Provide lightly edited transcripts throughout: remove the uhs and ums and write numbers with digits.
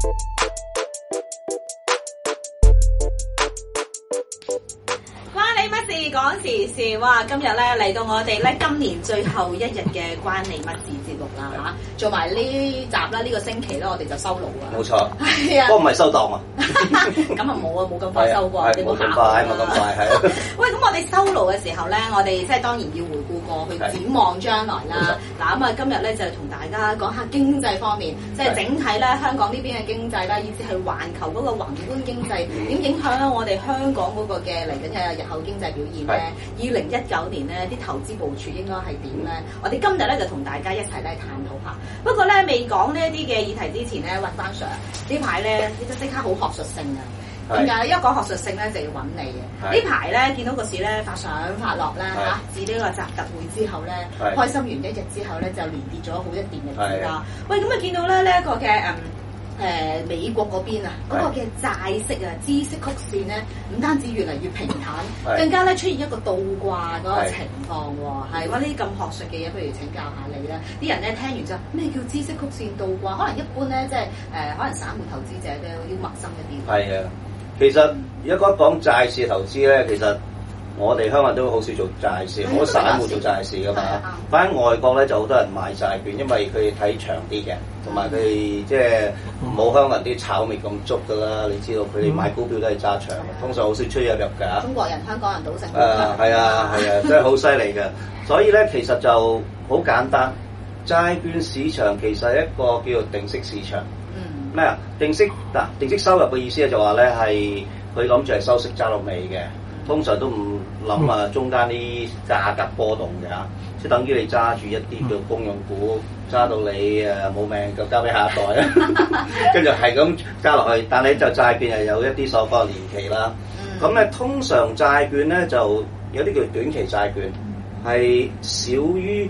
講時事哇！今日咧嚟到我哋咧今年最後一日嘅關你乜事節目啦嚇，做埋呢集啦，呢個星期咧我哋就收爐啦。 冇錯， 係啊， 不過唔係收檔啊。 咁啊冇啊，冇咁快收過，你冇咁快，冇咁快係。 喂，咁我哋收爐嘅時候咧，我哋即係當然要回顧過去，展望將來啦。嗱咁啊，今日咧就同大家講下經濟方面，即係整體咧香港呢邊嘅經濟啦，以至係環球嗰個宏觀經濟點影響我哋香港嗰個嘅嚟緊嘅日後經濟表現咧。2019年咧啲投資部署應該係點咧？我哋今日咧就同大家一齊咧探討下。不過咧未講呢一啲嘅議題之前咧，喂翻 Sir 呢排咧即刻好學術性啊！點解？因為講學術性咧就要揾你嘅。呢排咧見到個市咧發上發落咧嚇，自呢個習特會之後咧，開心完一日之後咧就連跌咗好一段日子啦。喂，咁啊見到咧呢一個嘅美國嗰邊啊，嗰個嘅債息啊，孳息曲線咧，唔單止越嚟越平坦，更加咧出現一個倒掛嗰個情況喎。係，哇！呢啲咁學術嘅嘢，不如請教下你啦。啲人咧聽完之後，咩叫孳息曲線倒掛？可能一般咧，即係可能散戶投資者都有啲陌生一啲。係啊， 其實如果講債市投資咧，其實我哋香港人都好少做債市，好多散戶做債市噶嘛。反喺外國咧就好多人買債券，因為佢哋睇長啲嘅，同埋佢哋即係冇香港人啲炒味咁足噶啦。你知道佢哋買股票都係揸長，通常好少出入㗎。 中國人、香港人賭聖。 係啊，真係好犀利嘅。所以咧，其實就好簡單，債券市場其實係一個叫做定息市場。咩啊？定息收入嘅意思咧就話咧係佢諗住係收息揸到尾嘅。通常都唔諗啊，中間啲價格波動嘅嚇，即係等於你揸住一啲叫公用股，揸到你冇命就交俾下一代啊，跟住係咁加落去。但係就債券係有一啲所謂年期啦。咁咧通常債券咧就有啲叫短期債券，係少於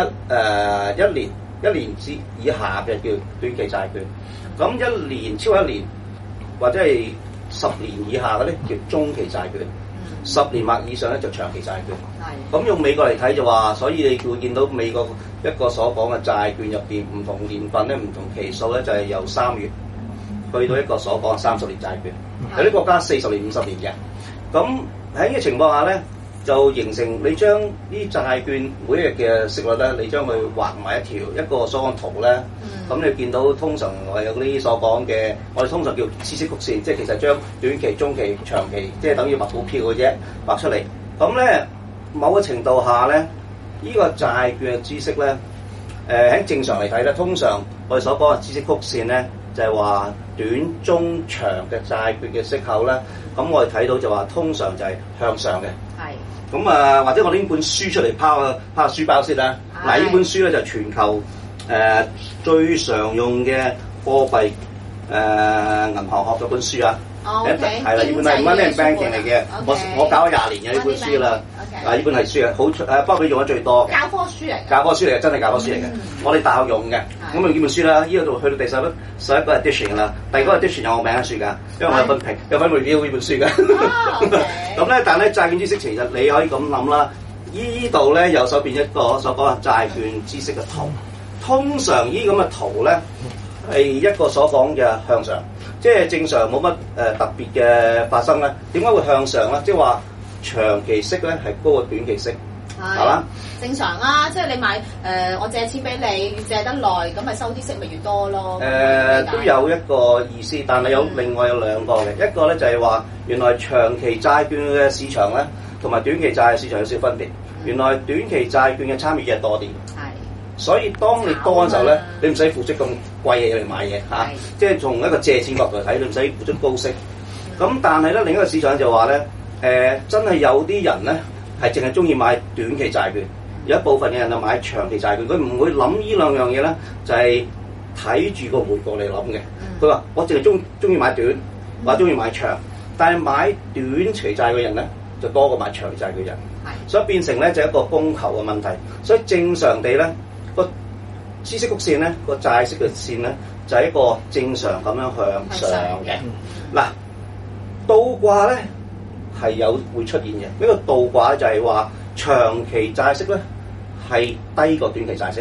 一年之以下嘅叫短期債券。咁一年超過一年或者係10年以下嗰啲叫中期債券。10年或以上咧就長期債券。咁用美國嚟睇就話，所以你會見到美國一個所講嘅債券入邊唔同年份咧、唔同期數咧，就係由3月去到一個所講嘅30年債券。有啲國家40年、50年嘅。咁喺呢個情況下咧，就形成你將啲債券每一日嘅息率咧，你將佢畫埋一個所講圖咧。咁你見到通常我有啲所講嘅，我哋通常叫孳息曲線，即係其實將短期、中期、長期，即係等於畫股票嘅啫，畫出嚟。咁咧某個程度下咧，呢個債券嘅孳息咧，喺正常嚟睇咧，通常我哋所講嘅孳息曲線咧，就係話短、中、長嘅債券嘅息口咧，咁我哋睇到就話通常就係向上嘅。係。咁或者我拎本書出嚟拋下書包先啦。嗱，呢本書咧就係全球最常用嘅貨幣銀行學嘅本書啊，係啦，呢本係 Money and Banking 嚟嘅，我教咗20年嘅呢本書啦，呢本係書啊，好不過佢用得最多嘅教科書嚟嘅，真係教科書嚟嘅，我哋大學用嘅，咁用呢本書啦，呢度去到第11個 edition 啦，第9個 edition 有我名嘅書㗎，因為我有份 review 呢本書㗎，咁咧，但係咧債券孳息其實你可以咁諗啦，呢度咧右手邊一個所講嘅債券孳息嘅圖。通常呢咁嘅圖咧係一個所講嘅向上，即係正常冇乜特別嘅發生咧。點解會向上咧？即係話長期息咧係高過短期息，係嘛？ 正常啦，即係你買我借錢俾你，越借得耐，咁咪收啲息咪越多咯。 都有一個意思，但係另外有兩個嘅，一個咧就係話原來長期債券嘅市場咧同埋短期債市場有少分別。原來短期債券嘅參與者多啲。所以當你多嘅時候咧，你唔使付出咁貴嘢嚟買嘢嚇，即係從一個借錢角度嚟睇，你唔使付出高息。咁但係咧另一個市場就話咧，真係有啲人咧係淨係中意買短期債券，有一部分嘅人就買長期債券，佢唔會諗呢兩樣嘢咧，就係睇住個回報嚟諗嘅。佢話我淨係中意買短，或者中意買長，但係買短期債嘅人咧就多過買長期債嘅人，所以變成咧就係一個供求嘅問題。所以正常地咧。個孳息曲線咧，個債息嘅線咧，就係一個正常咁樣向上嘅。嗱，倒掛咧係會出現嘅。呢個倒掛就係話長期債息咧係低過短期債息，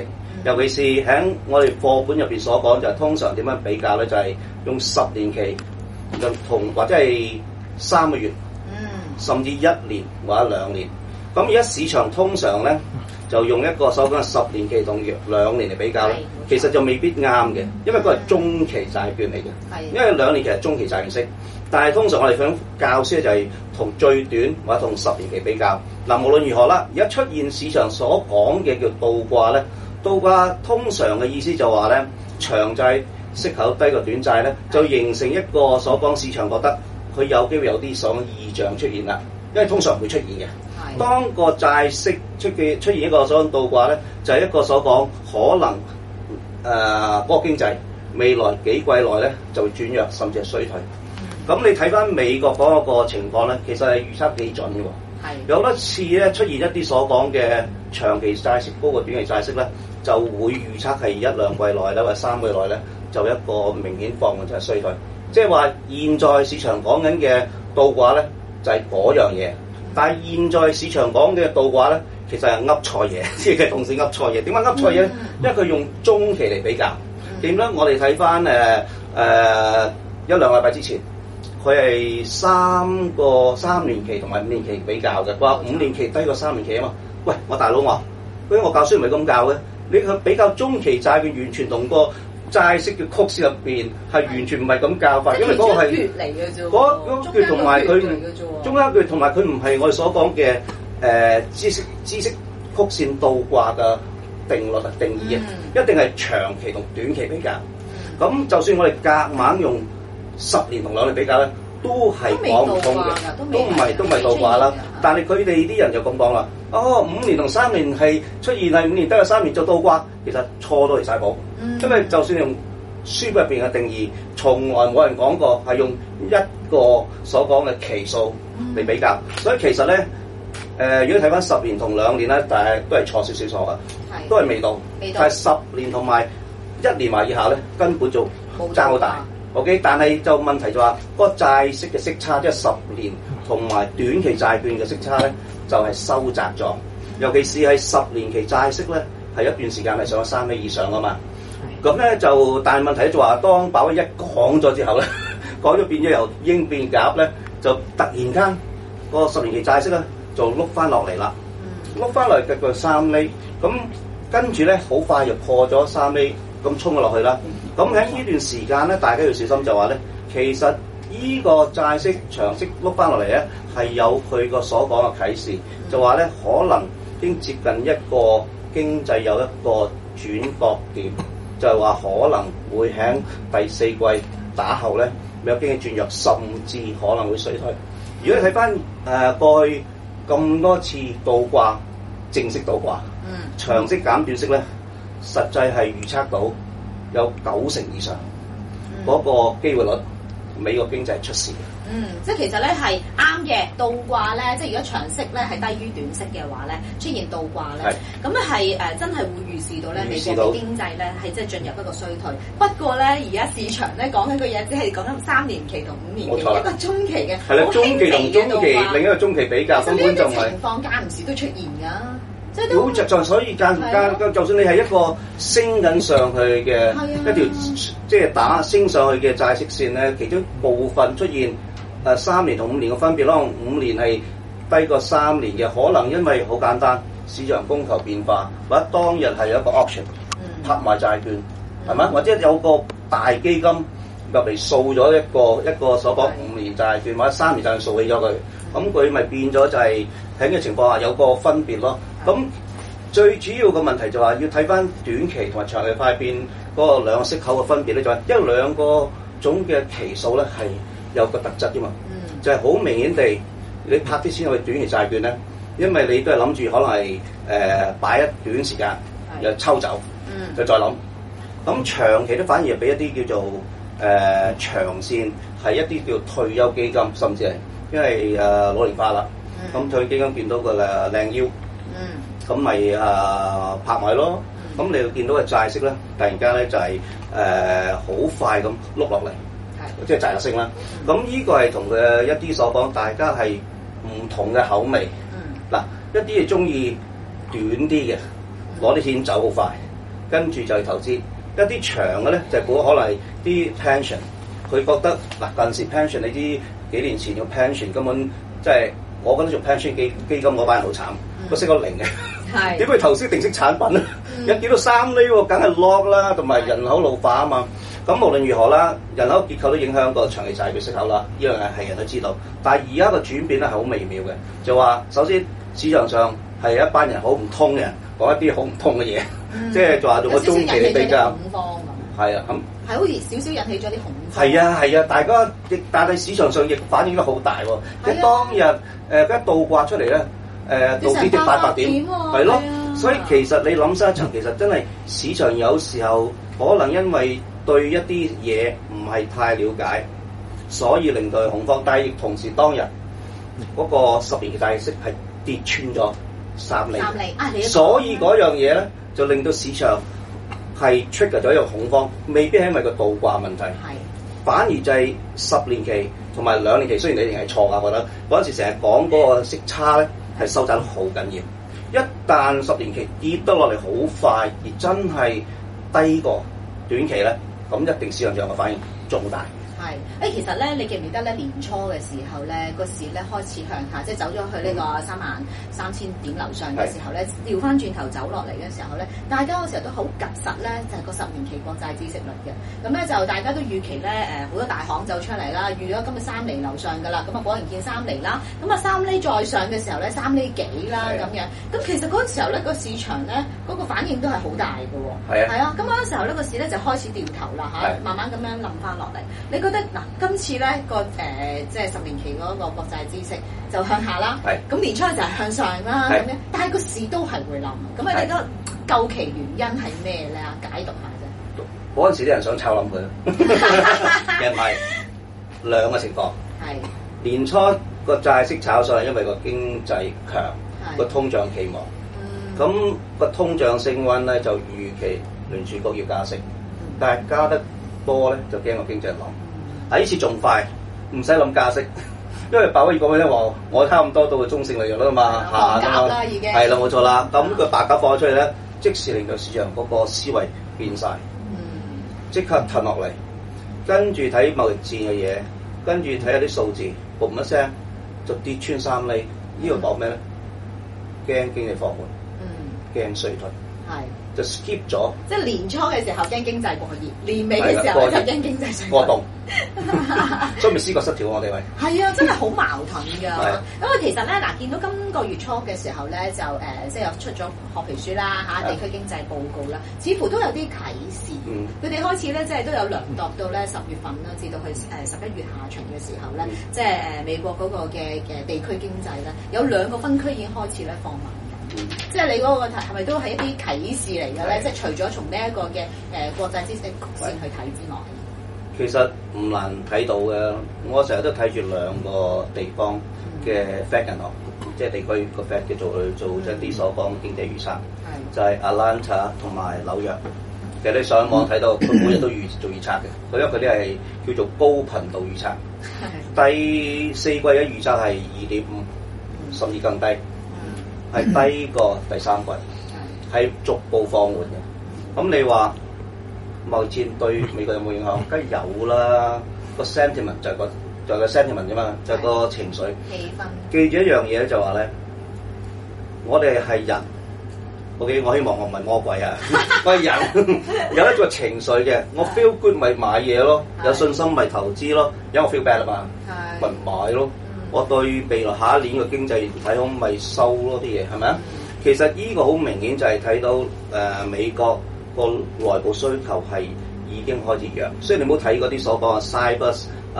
尤其是喺我哋課本入邊所講，就係通常點樣比較咧？就係用10年期，就同或者係3個月，甚至1年或者2年。咁而家市場通常咧就用一個所講嘅10年期同2年嚟比較咧，其實就未必啱嘅，因為嗰係中期債券嚟嘅，因為2年期係中期債券息。但係通常我哋想教書就係同最短或者同10年期比較。嗱，無論如何啦，而家出現市場所講嘅叫倒掛咧，倒掛通常嘅意思就話咧，長債息口低過短債咧，就形成一個所講市場覺得佢有機會有啲所謂異象出現啦，因為通常唔會出現嘅。當個債息出現一個所謂倒掛咧，就係一個所講可能嗰個經濟未來幾季內咧就會轉弱，甚至係衰退。咁你睇翻美國嗰個情況咧，其實係預測幾準嘅喎。有好多次咧出現一啲所講嘅長期債息高過短期債息咧，就會預測係1-2季內咧，或者3個月內咧，就一個明顯放緩，就係衰退。即係話現在市場講緊嘅倒掛咧，就係嗰樣嘢。但係現在市場講嘅倒掛咧，其實係噏錯嘢，即係同時噏錯嘢。點解噏錯嘢咧？因為佢用中期嚟比較。點咧？我哋睇翻1-2禮拜之前。佢係3年期同埋5年期比較嘅，話5年期低過3年期啊嘛。喂，我大佬我教書唔係咁教嘅，你去比較中期債券完全同個債息嘅曲線入邊係完全唔係咁教法，因為嗰個係月嚟嘅啫。 嗰月同埋佢中間月同埋佢唔係我哋所講嘅知識曲線倒掛嘅定律定義啊，一定係長期同短期比較。咁就算我哋夾硬用10年同2年比較咧，都係講唔通嘅，都唔係倒掛啦。但係佢哋啲人就咁講啦，哦，5年同3年係出現係5年低過3年就倒掛，其實錯到離晒譜。因為就算用書入邊嘅定義，從來冇人講過係用一個所講嘅期數嚟比較。所以其實咧，如果睇翻10年同2年咧，但係都係錯少少錯嘅，都係未到。但係10年同埋1年或以下咧，根本就爭好大。OK， 但係就問題就話嗰個債息嘅息差，即係10年同埋短期債券嘅息差咧，就係收窄咗。尤其是係10年期債息咧，係一段時間係上咗3厘以上啊嘛。咁咧就，但係問題就話，當鮑威一講咗之後咧，講咗變咗由鷹變鴿咧，就突然間個10年期債息咧就碌翻落嚟啦，碌翻落嚟嘅個3厘，咁跟住咧好快就破咗3厘。咁衝咗落去啦，咁喺呢段時間咧，大家要小心就話咧，其實依個債息長息碌翻落嚟咧，係有佢個所講嘅啟示，就話咧可能已經接近一個經濟有一個轉角點，就係話可能會喺第4季打後咧，有經濟轉弱，甚至可能會衰退。如果你睇翻過去咁多次倒掛，正式倒掛，長息減短息咧。實際係預測到有90%以上嗰個機會率，美國經濟出事嘅。 即係其實咧係啱嘅倒掛咧，即係如果長息咧係低於短息嘅話咧，出現倒掛咧，咁咧係真係會預示到咧美國嘅經濟咧係即係進入一個衰退。不過咧而家市場咧講緊個嘢，只係講緊3年期同5年期一個中期嘅， 係啦，中期同中期另一個中期比較，根本就唔係。情況間唔時都出現㗎。好就所以間就算你係一個升緊上去嘅一條，即係打升上去嘅債息線咧，其中部分出現3年同5年嘅分別咯。5年係低過3年嘅，可能因為好簡單，市場供求變化，或者當日係有一個 option 拍賣債券，係咪？或者有個大基金入嚟掃咗一個所講5年債券或者3年債券掃起咗佢，咁佢咪變咗就係喺呢個情況下有個分別咯。咁最主要嘅問題就話要睇翻短期同埋長期快變嗰個兩個息口嘅分別咧，就係因為兩個種嘅期數咧係有個特質啫嘛，就係好明顯地你拍啲錢去短期債券咧，因為你都係諗住可能係擺一段時間又抽走，就再諗。咁長期都反而係俾一啲叫做長線係一啲叫退休基金，甚至係因為老年化啦，咁退休基金見到個靚腰。咁咪拍賣咯，咁你會見到嘅債息咧，突然間咧就係好快咁碌落嚟，即係債息升啦。咁呢個係同佢一啲所講，大家係唔同嘅口味。嗱，一啲係中意短啲嘅，攞啲錢走好快； 跟住就去投資。一啲長嘅咧就估可能係啲 pension， 佢覺得嗱近時 pension 你知幾年前個 pension 根本即係我覺得做 pension 基金嗰班人好慘，個息個零嘅，點會投資定息產品咧？一見到3厘喎，梗係 lock 啦，同埋人口老化啊嘛。咁無論如何啦，人口結構都影響個長期債券息口啦，呢樣係人都知道。但係而家個轉變咧係好微妙嘅，就話首先市場上係一班人好唔通嘅人講一啲好唔通嘅嘢，即係話做個中期嚟比較恐慌咁。係啊，咁係好似少少引起咗啲恐慌。 係啊，大家亦但係市場上亦反應得好大喎。即係當日一倒掛出嚟咧，道指跌800點，係咯。所以其實你諗深一層，其實真係市場有時候可能因為對一啲嘢唔係太了解，所以令到佢恐慌。但係亦同時當日嗰個10年嘅債息係跌穿咗3厘，所以嗰樣嘢咧就令到市場係 trigger 咗一個恐慌，未必係因為個倒掛問題，反而就係10年期同埋2年期。雖然你哋係錯㗎，我覺得嗰陣時成日講嗰個息差咧係收窄得好緊要。一旦10年期跌得落嚟好快，而真係低過短期咧，咁一定市場上嘅反應仲大。 係，其實咧，你記唔記得咧？年初嘅時候咧，個市咧開始向下，即係走咗去呢個33000點樓上嘅時候咧，調翻轉頭走落嚟嘅時候咧，大家嗰時候都好及實咧，就係個10年期國債孳息率嘅。咁咧就大家都預期咧，好多大行就出嚟啦，預咗今日3厘樓上㗎啦。咁啊果然見3厘啦，咁啊3厘再上嘅時候咧，3厘幾啦咁樣。咁其實嗰陣時候咧，個市場咧嗰個反應都係好大嘅喎。係啊，咁嗰陣時候咧個市咧就開始掉頭啦嚇，慢慢咁樣冧翻落嚟。你覺得嗱，今次咧即係10年期嗰個國債孳息就向下啦，咁年初就係向上啦咁樣，但係個市都係會冧，咁你覺得究其原因係咩咧？解讀下啫。 嗰陣時啲人想炒冧佢，其實唔係兩個情況。年初個債息炒上，因為個經濟強，個通脹期望，咁個通脹升溫咧就預期聯儲局要加息，但係加得多咧就驚個經濟冧。呢次仲快，唔使諗加息，因為鮑威爾講咧話，我差唔多到個中性利率啦嘛，下㗎嘛，係啦冇錯啦。咁個白鴿放咗出嚟咧，即時令到市場嗰個思維變晒，即刻褪落嚟，跟住睇貿易戰嘅嘢，跟住睇下啲數字，嘣一聲就跌穿3厘，呢個講咩咧？驚經濟放緩，驚衰退。就 skip 咗，即係年初嘅時候驚經濟過熱，年尾嘅時候就驚經濟過動，所以咪思覺失調我哋喂。係啊，真係好矛盾㗎。咁啊，其實咧嗱，見到今個月初嘅時候咧，就即係又出咗褐皮書啦嚇，地區經濟報告啦，似乎都有啲啟示。佢哋開始咧，即係都有量度到咧10月份啦，至到去11月下旬嘅時候咧，即係美國嗰個嘅地區經濟咧，有2個分區已經開始咧放慢。即係你嗰個係咪都係一啲啟示嚟嘅咧？即係除咗從呢一個嘅國際孳息曲線去睇之外，其實唔難睇到嘅。我成日都睇住2個地方嘅 Fed 銀行，即係地區個 Fed 嘅做即係啲所講經濟預測，就係 Atlanta 同埋紐約。其實你上網睇到，佢每日都做預測嘅。因為佢啲係叫做高頻度預測。第4季嘅預測係2.5，甚至更低。係低過第3季，係逐步放緩嘅。咁你話貿易戰對美國有冇影響？梗係有啦。個 sentiment 就係個 sentiment 啫嘛，就係個情緒氣氛。記住一樣嘢咧，就話咧，我哋係人。OK， 我希望我唔係魔鬼啊！我係人，有一個情緒嘅。我 feel good 咪買嘢咯，有信心咪投資咯。因為我 feel bad 啊嘛，咪唔買咯。我對未來下一年嘅經濟睇好咪收咯啲嘢係咪啊？其實呢個好明顯就係睇到美國個內部需求係已經開始弱。雖然你冇睇嗰啲所講嘅 Cyber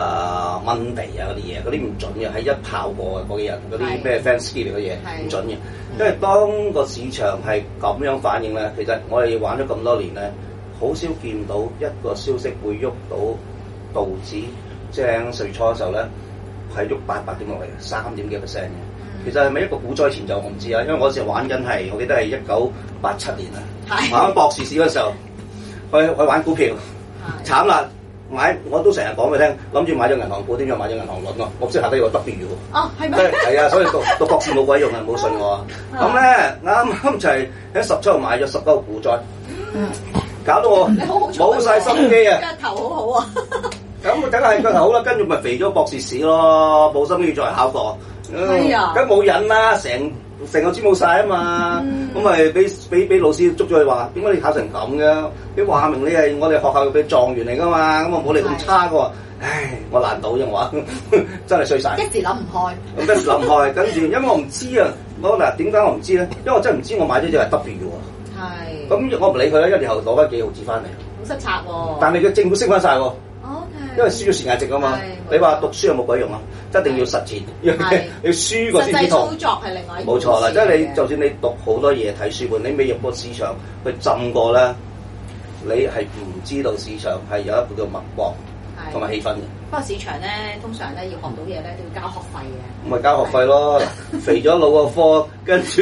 Monday 啊嗰啲嘢，嗰啲唔準嘅，係一炮過嘅嗰幾日嗰啲咩 Fancy 嘅嘢唔準嘅。因為當個市場係咁樣反應咧，其實我哋玩咗咁多年咧，好少見到一個消息會喐到道指，即係10月初嘅時候咧。係喐800點落嚟，3點幾%嘅。其實係咪一個股災前奏我唔知啊，因為我嗰時玩緊係，我記得係1987年啊，玩博士試嗰時候，去玩股票，慘啦！我都成日講俾你聽，諗住買咗銀行股，點解買咗銀行輪咯？我唔識下低個 W 喎。哦，係咩？係啊，所以讀博士冇鬼用啊，唔好信我啊。咁咧啱啱就係喺17號買咗19個股災， 搞到我冇晒心機啊！ 腳頭好好啊！ 咁梗係腳頭好啦，跟住咪肥咗博士試咯，冇心機再考過，梗冇癮啦，成個資冇晒啊嘛，咁咪俾老師捉咗佢話，點解你考成咁嘅？你話明你係我哋學校嘅狀元嚟噶嘛，咁啊冇你咁差嘅喎，唉，我難倒啫我話，真係衰晒。 一時諗唔開， 一時諗唔開，跟住因為我唔知啊，嗱點解我唔知咧？因為我真係唔知我買咗隻係 W 喎。係。咁我唔理佢啦，一年後攞翻幾毫子翻嚟。好失策喎。 但係佢政府升翻晒喎。因為輸咗時間值啊嘛，你話讀書有冇鬼用啊？一定要實踐，要輸過先知道。實際操作係另外一回事。冇錯啦，即係你就算你讀好多嘢睇書本，你未入過市場去浸過咧，你係唔知道市場係有一個叫脈搏同埋氣氛嘅。 不過市場咧，通常咧要學到嘢咧都要交學費嘅。 咁咪交學費咯，肥咗腦個科，跟住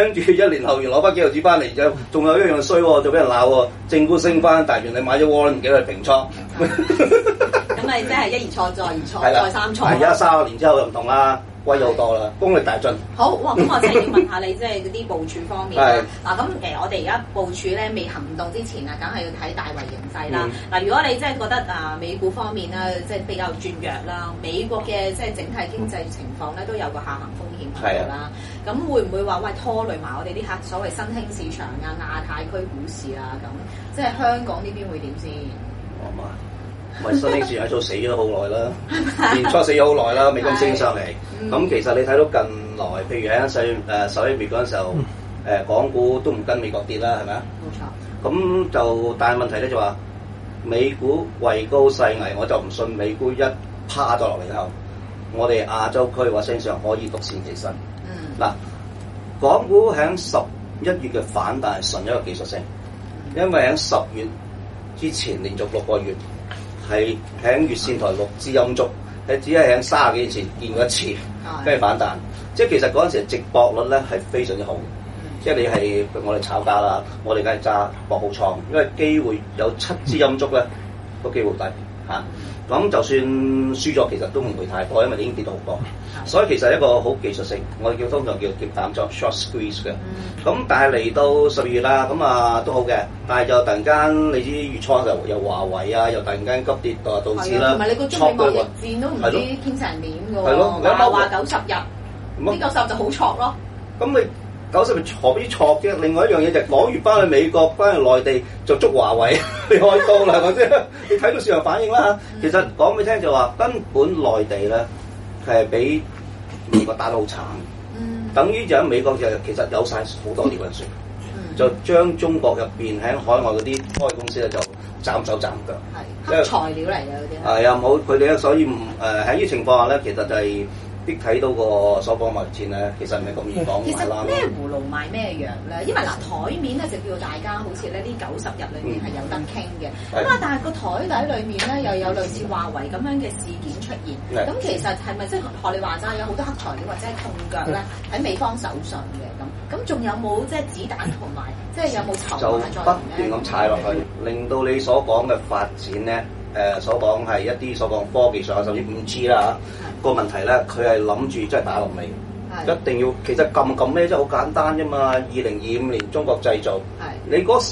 1年後攞翻幾毫子翻嚟，仲有一樣衰喎，就俾人鬧喎，政府升翻，但係原來你買咗窩，唔記得去平倉。 咁咪即係一而錯，再而錯，再三錯。 而家30年之後就唔同啦，貴咗好多啦，功力大進。 好，哇！咁我真係要問下你，即係嗰啲部署方面啦。嗱，咁我哋而家部署咧未行動之前啊，梗係要睇大圍形勢啦。嗱，如果你真係覺得美股方面咧，即係比較轉弱啦，美國嘅即係整體經濟情況咧都有個下行風險喺度啦。咁會唔會話拖累埋我哋啲客所謂新興市場啊、亞太區股市啊咁？即係香港呢邊會點先？ 咪新興市場做死咗好耐啦，年初死咗好耐啦，未咁升上嚟。咁其實你睇到近來，譬如喺11月嗰陣時候，港股都唔跟美國跌啦，係咪啊？冇錯。咁就但係問題咧就話，美股位高勢危，我就唔信美股一趴咗落嚟之後，我哋亞洲區或者上可以獨善其身。嗱，港股喺11月嘅反彈係純一個技術性，因為喺10月之前連續6個月。係喺月線台6支陰燭，係只係喺30幾年前見過一次，跟住反彈。即係其實嗰陣時直博率咧係非常之好，即係你係我哋炒家啦，我哋梗係揸博好倉，因為機會有7支陰燭咧，個機會低嚇。咁就算輸咗，其實都唔會太多，因為已經跌到好多。所以其實一個好技術性，我哋通常叫夾淡倉 short squeeze 嘅。咁但係嚟到12月啦，咁都好嘅。但係就突然間，你知月初就又華為啊，又突然間急跌導致啦。 同埋你個中美貿易戰都唔知傾成點嘅喎。話90日，呢90日就好錯咯。 咁你90日何必錯啫？另外一樣嘢就係講完翻去美國，翻去內地就捉華為，你開刀啦，係咪先？你睇到市場反應啦。其實講俾你聽就話，根本內地咧係俾美國打得好慘。等於就喺美國就其實有晒好多料運算，就將中國入邊喺海外嗰啲科技公司咧就斬手斬腳。係黑材料嚟嘅嗰啲。係啊，冇佢哋咧，所以喺呢個情況下咧，其實就係。啲睇到個所講貿易戰咧，其實唔係咁易講其實咩葫蘆賣咩藥咧？因為台面咧就叫大家好似咧呢90日裏面係有得傾嘅，但係個台底裏面咧又有類似華為咁樣嘅事件出現。咁其實係咪即係學你話齋有好多黑材料或者係痛腳咧喺美方手上嘅咁？咁仲有冇即係子彈同埋即係有冇籌碼就不斷咁踩落去，令到你所講嘅發展咧？所講係一啲所講科技上甚至5G 啦個問題咧，佢係諗住真係打落尾，一定要其實撳咩真係好簡單啫嘛。2025年中國製造，你嗰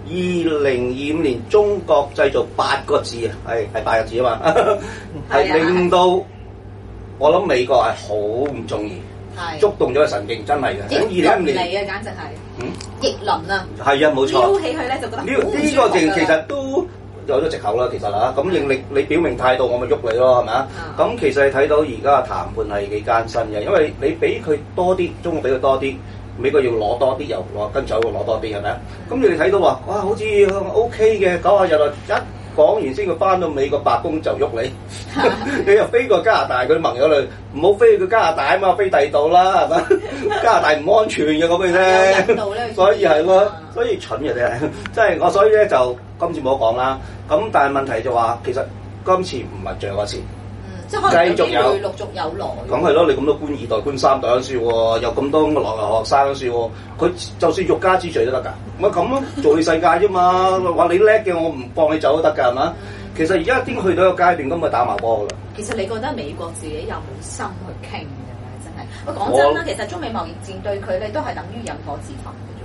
2025年中國製造8個字係8個字啊嘛，係令到我諗美國係好唔中意，觸動咗個神經，真係嘅。喺2025年嚟啊，簡直係逆鱗啊！ 係啊，冇錯。 撩起佢咧就覺得呢個其實都。有咗藉口啦，其實啦，咁認你表明態度，我咪喐你咯，係咪啊？咁其實你睇到而家談判係幾艱辛嘅，因為你俾佢多啲，中國俾佢多啲，美國要攞多啲，又跟住又攞多啲，係咪啊？咁你哋睇到話，哇，好似 OK 嘅90日啊，一講完先佢翻到美國白宮就喐你，你又飛過加拿大佢啲盟友嚟，唔好飛去加拿大啊嘛，飛第二度啦，係咪？加拿大唔安全嘅咁嘅啫，所以係咯，所以蠢嘅啫，即係我所以咧就今次冇得講啦。咁但係問題就話，其實今次唔係最後一次， 即係可能繼續有陸續有來。 咁係咯，你咁多官2代、官3代嗰陣喎，有咁多學生嗰陣喎，佢就算欲加之罪都得㗎。咪咁咯，做你世界啫嘛，話你叻嘅，我唔放你走都得㗎，係嘛？其實而家已經去到一個階段，咁咪打埋波㗎啦。其實你覺得美國自己有冇心去傾嘅咧？真係，我講真啦，其實中美貿易戰對佢咧都係等於引火自焚嘅啫喎。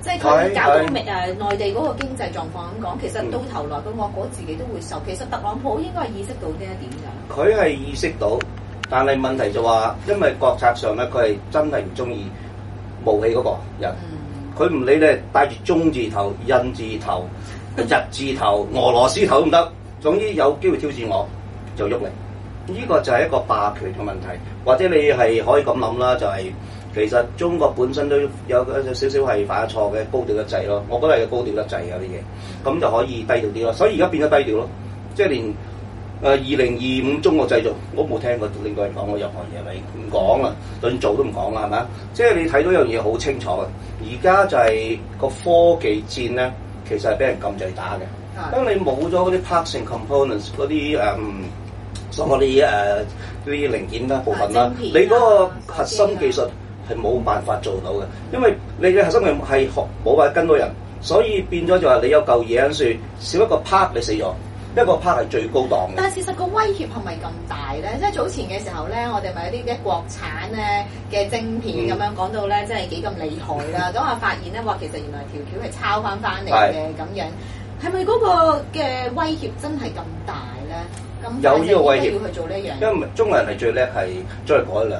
即係佢搞到內地嗰個經濟狀況咁講，其實到頭來個惡果自己都會受。其實特朗普應該係意識到呢一點㗎。 佢係意識到，但係問題就話，因為國策上咧，佢係真係唔中意武器嗰個人。佢唔理你帶住中字頭、印字頭、日字頭、俄羅斯頭都唔得，總之有機會挑戰我就喐你。呢個就係一個霸權嘅問題，或者你係可以咁諗啦，就係、其實中國本身都有少少係犯錯嘅，高調得滯咯。我覺得係高調得滯有啲嘢，咁就可以低調啲咯。所以而家變咗低調咯，即係連2025中國製造我都冇聽過另外人講過任何嘢，你唔講啦，論做都唔講啦，係咪啊？即係你睇到一樣嘢好清楚嘅，而家就係個科技戰咧，其實係俾人撳住嚟打嘅。當你冇咗嗰啲 parts and components 嗰啲所謂啲零件啦部分啦，你嗰個核心技術係冇辦法做到嘅，因為你嘅核心係冇辦法跟到人，所以變咗就話你有嚿嘢喺樹，少一個 part 你死咗。一個 part 係最高檔嘅， 但係事實個威脅係咪咁大咧？即係早前嘅時候咧，我哋咪有啲嘅國產咧嘅晶片咁樣講到咧，即係幾咁厲害啦。咁發現咧話其實原來條橋係抄翻嚟嘅咁樣，係咪嗰個嘅威脅真係咁大咧？咁有呢個威脅要去做呢樣， 因為中國人係最叻係將嚟改良。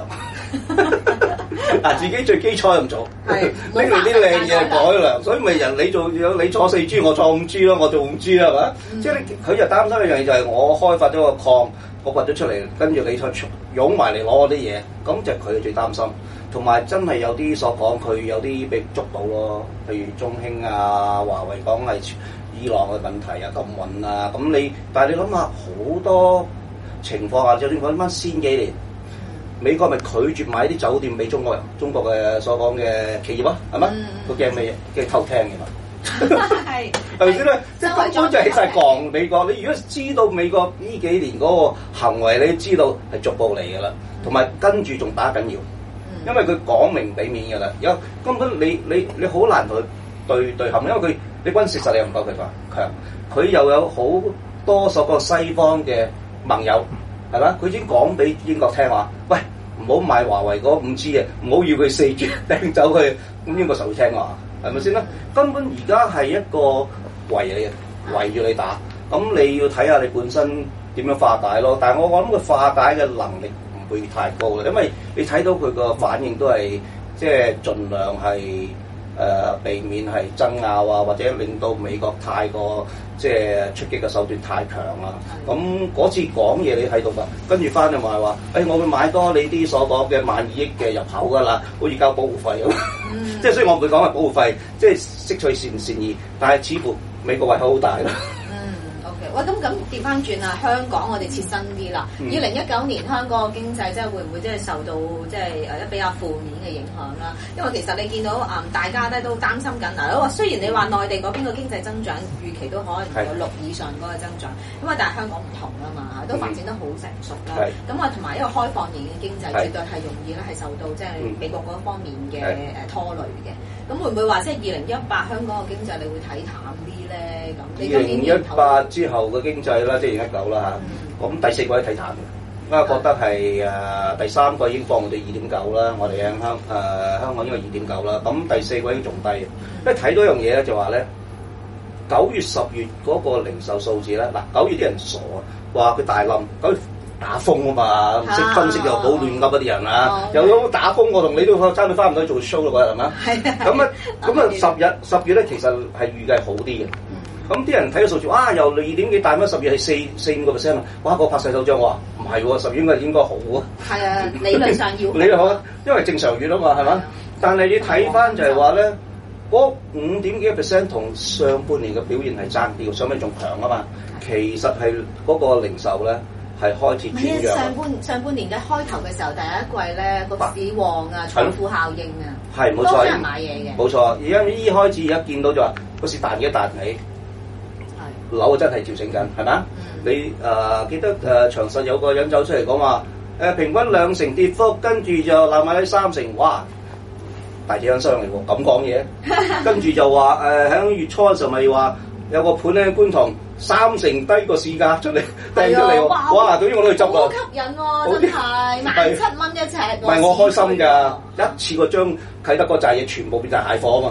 自己最基礎咁做，拎嚟啲靚嘢改良，所以咪人你做你錯4G，我錯5G咯，我做5G啦，係嘛？即係佢就擔心一樣嘢就係我開發咗個礦，我掘咗出嚟，跟住你再湧埋嚟攞我啲嘢，咁就佢最擔心。同埋真係有啲所講，佢有啲被捉到咯，譬如中興啊、華為講係伊朗嘅問題啊、禁運啊，咁你但係你諗下好多情況下，就算講翻先幾年。美國咪拒絕買啲酒店俾中國人，中國嘅所講嘅企業啊，係咪？佢驚咩嘢？驚偷聽嘅嘛，係咪先咧？即係根本就起晒槓美國。你如果知道美國呢幾年嗰個行為，你知道係逐步嚟㗎啦，同埋跟住仲打緊要，因為佢講明俾面㗎啦。有根本你好難同佢對撼，因為佢你軍事實力又唔夠佢強，佢又有好多所講西方嘅盟友。係嘛？佢已經講俾英國聽話，喂，唔好買華為嗰 5G 嘅，唔好要佢4G，掟走佢。咁英國就會聽話，係咪先啦？根本而家係一個圍嚟嘅，圍住你打。咁你要睇下你本身點樣化解咯。但係我諗佢化解嘅能力唔會太高嘅，因為你睇到佢個反應都係即係盡量係避免係爭拗啊，或者令到美國太過即係出擊嘅手段太強啦。咁嗰次講嘢你睇到㗎，跟住翻就話，我會買多你啲所講嘅12000億嘅入口㗎啦，好似交保護費咁。即係雖然我唔會講係保護費，即係識取善意，但係似乎美國胃口好大啦。 喂，咁調翻轉啊！香港我哋切身啲啦。2019年香港嘅經濟即係會唔會即係受到即係比較負面嘅影響啦？因為其實你見到大家咧都擔心緊嗱，雖然你話內地嗰邊個經濟增長預期都可能有6以上嗰個增長，咁但係香港唔同啦嘛，都發展得好成熟啦。咁同埋一個開放型嘅經濟，絕對係容易咧係受到即係美國嗰方面嘅拖累嘅。咁會唔會話即係2018香港嘅經濟你會睇淡啲咧？咁 2018之後嘅經濟啦，即係2019啦嚇。咁第4季睇淡嘅，我覺得係第3季已經放我哋2.9啦，我哋香港應該2.9啦。咁第4季已經仲低，因為睇到一樣嘢咧，就話咧9月10月嗰個零售數字咧，嗱9月啲人傻啊，話佢大冧9月。打風啊嘛，唔識分析又好亂噏嗰啲人啊，又有打風，我同你都爭到翻唔到做 show 咯嗰日係嘛？咁10月咧其實係預計好啲嘅。咁啲人睇個數字，哇由2點幾大乜10月係4-5%啊！哇我拍晒手掌，我話唔係喎，10月應該好啊。係啊， 理論上要。 理論好，因為正常月啊嘛係嘛？但係你睇翻就係話咧，嗰5點幾%同上半年嘅表現係爭啲，上半年仲強啊嘛。其實係嗰個零售咧。係開始轉弱。上半年嘅開頭嘅時候，第一季咧個市旺啊，財富效應啊， 係冇錯， 多人買嘢嘅。 冇錯，而家依開始而家見到就話個市彈嘅彈起，樓真係調整緊，係咪？你記得長實有個人走出嚟講話平均2成跌幅，跟住就鬧埋啲3成，哇！大隻人商嚟喎，咁講嘢，跟住就話喺月初嘅時候咪話有個盤咧觀塘 ，3成低個市價出嚟掟出嚟喎，哇！對於我都去執好吸引喎，真係17,000蚊一尺。 唔係我開心㗎，一次過將啟德嗰扎嘢全部變晒蟹貨啊嘛！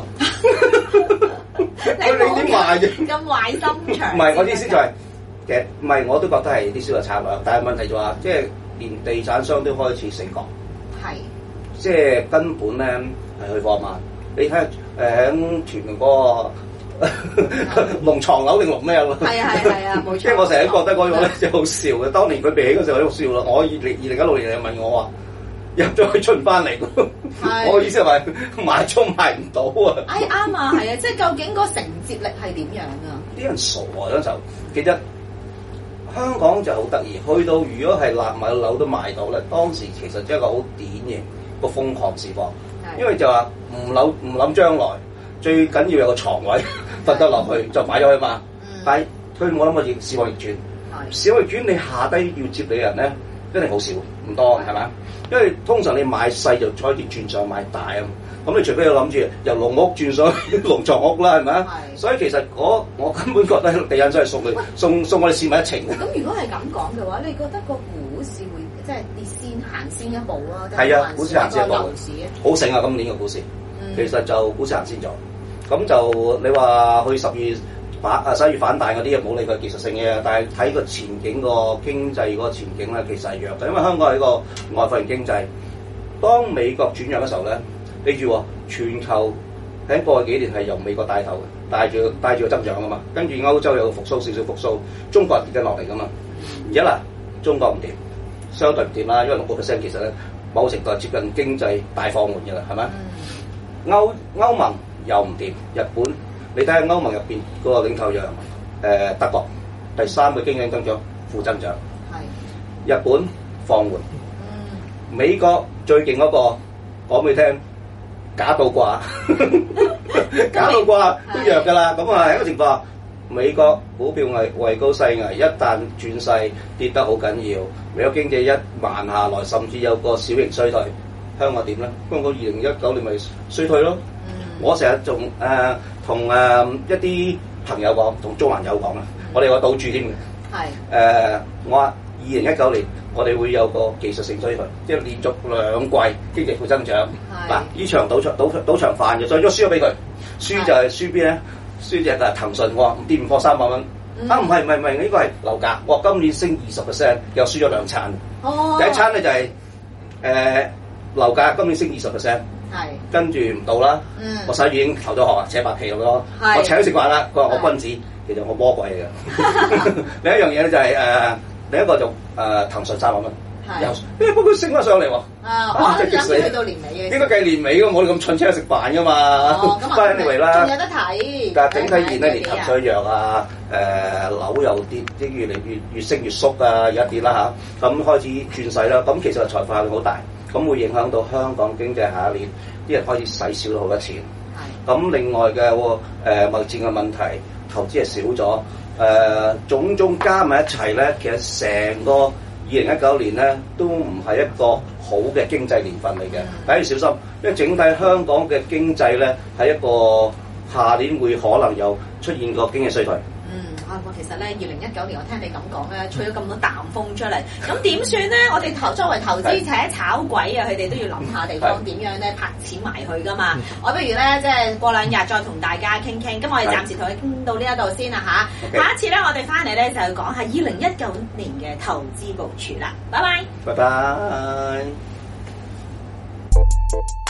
你點賣啫？ 咁壞心腸。 唔係我意思就係，其實唔係我都覺得係啲銷售策略，但係問題就話，即係連地產商都開始死角。係。即係根本咧係去貨慢。你睇下喺屯門嗰個龍床樓定龍咩咯？係啊，冇錯。即係我成日覺得嗰種咧就好笑嘅。當年佢被起嗰時候，我都笑啦。我2016年你問我話入咗去出唔翻嚟，我意思係話賣租賣唔到啊！ 啱啊，係啊，即係究竟個承接力係點樣啊？ 啲人傻啊！嗰陣其實香港就好得意，去到如果係納米樓都賣到咧，當時其實即係一個好典型個瘋狂市況。因為就話唔諗將來，最緊要有個床位瞓得落去就買咗佢嘛。但係佢我諗個市況逆轉，市況逆轉你下低要接你嘅人咧，一定好少，唔多係咪？因為通常你買細就可以轉上買大啊嘛。咁你除非你諗住由籠屋轉上去龍床屋啦，係咪？所以其實我根本覺得地產商係送我哋市民一程嘅。咁如果係咁講嘅話，你覺得個股市會即係跌行先一步啊？ 係啊，股市行先一步。好醒啊！今年嘅股市，其實就股市行先咗。咁就你話去11月反彈嗰啲，冇理佢技術性嘅，但係睇個前景個經濟嗰個前景咧，其實係弱嘅，因為香港係一個外匯型經濟。當美國轉弱嘅時候咧，記住喎，全球喺過去幾年係由美國帶頭嘅，帶住個增長㗎嘛。跟住歐洲有個復甦，少少復甦，中國跌緊落嚟㗎嘛。而家嗱，中國唔掂，相對唔掂啦，因為6%其實咧，某程度係接近經濟大放緩嘅啦，係咪？歐盟又唔掂，日本你睇下歐盟入邊嗰個領頭羊，德國第3個經濟增長負增長，日本放緩，美國最勁嗰個講俾你聽，假倒掛，假倒掛都弱㗎啦。咁啊，係一個情況，美國股票係位高勢危，一旦轉勢跌得好緊要，美國經濟一慢下來，甚至有個小型衰退，香港點咧？香港2019年咪衰退咯。我成日仲同一啲朋友講，同中環友講啊，我哋有賭注添嘅。我話2019年我哋會有個技術性衰退，即係連續2季經濟負增長。嗱，呢場賭場飯嘅，所以咗輸咗俾佢，輸就係輸邊咧？輸隻騰訊，我話唔跌唔破300蚊。唔係，呢個係樓價。我話今年升20%，又輸咗2餐。第一餐咧就係樓價今年升20%。跟住唔到啦，我11月已經投咗學啊，扯白旗咁咯。我請佢食飯啦，佢話我君子，其實我魔鬼嚟嘅。另一樣嘢咧就係另一個就騰訊300蚊，又不過升翻上嚟喎。 我諗住去到年尾嘅。 應該計年尾㗎，我哋咁蠢請佢食飯㗎嘛。翻嚟啦， 仲有得睇。 但係整體而咧，年頭衰弱啊，樓又跌，啲越嚟越升越縮啊，而家跌啦嚇，咁開始轉勢啦。咁其實財富效應好大。咁會影響到香港經濟下一年，啲人開始使少咗好多錢。咁另外嘅貿易戰嘅問題，投資係少咗。種加埋一齊咧，其實成個2019年咧都唔係一個好嘅經濟年份嚟嘅，大家要小心，因為整體香港嘅經濟咧係一個下年會可能有出現個經濟衰退。 其實咧2019年我聽你咁講咧，吹咗咁多淡風出嚟，咁點算咧？我哋作為投資者炒鬼啊，佢哋都要諗下地方點樣咧拍錢埋去噶嘛。我不如咧即係過2日再同大家傾傾，咁我哋暫時同佢傾到呢一度先啦嚇。下一次咧我哋翻嚟咧就講下2019年嘅投資部署啦。拜拜。拜拜。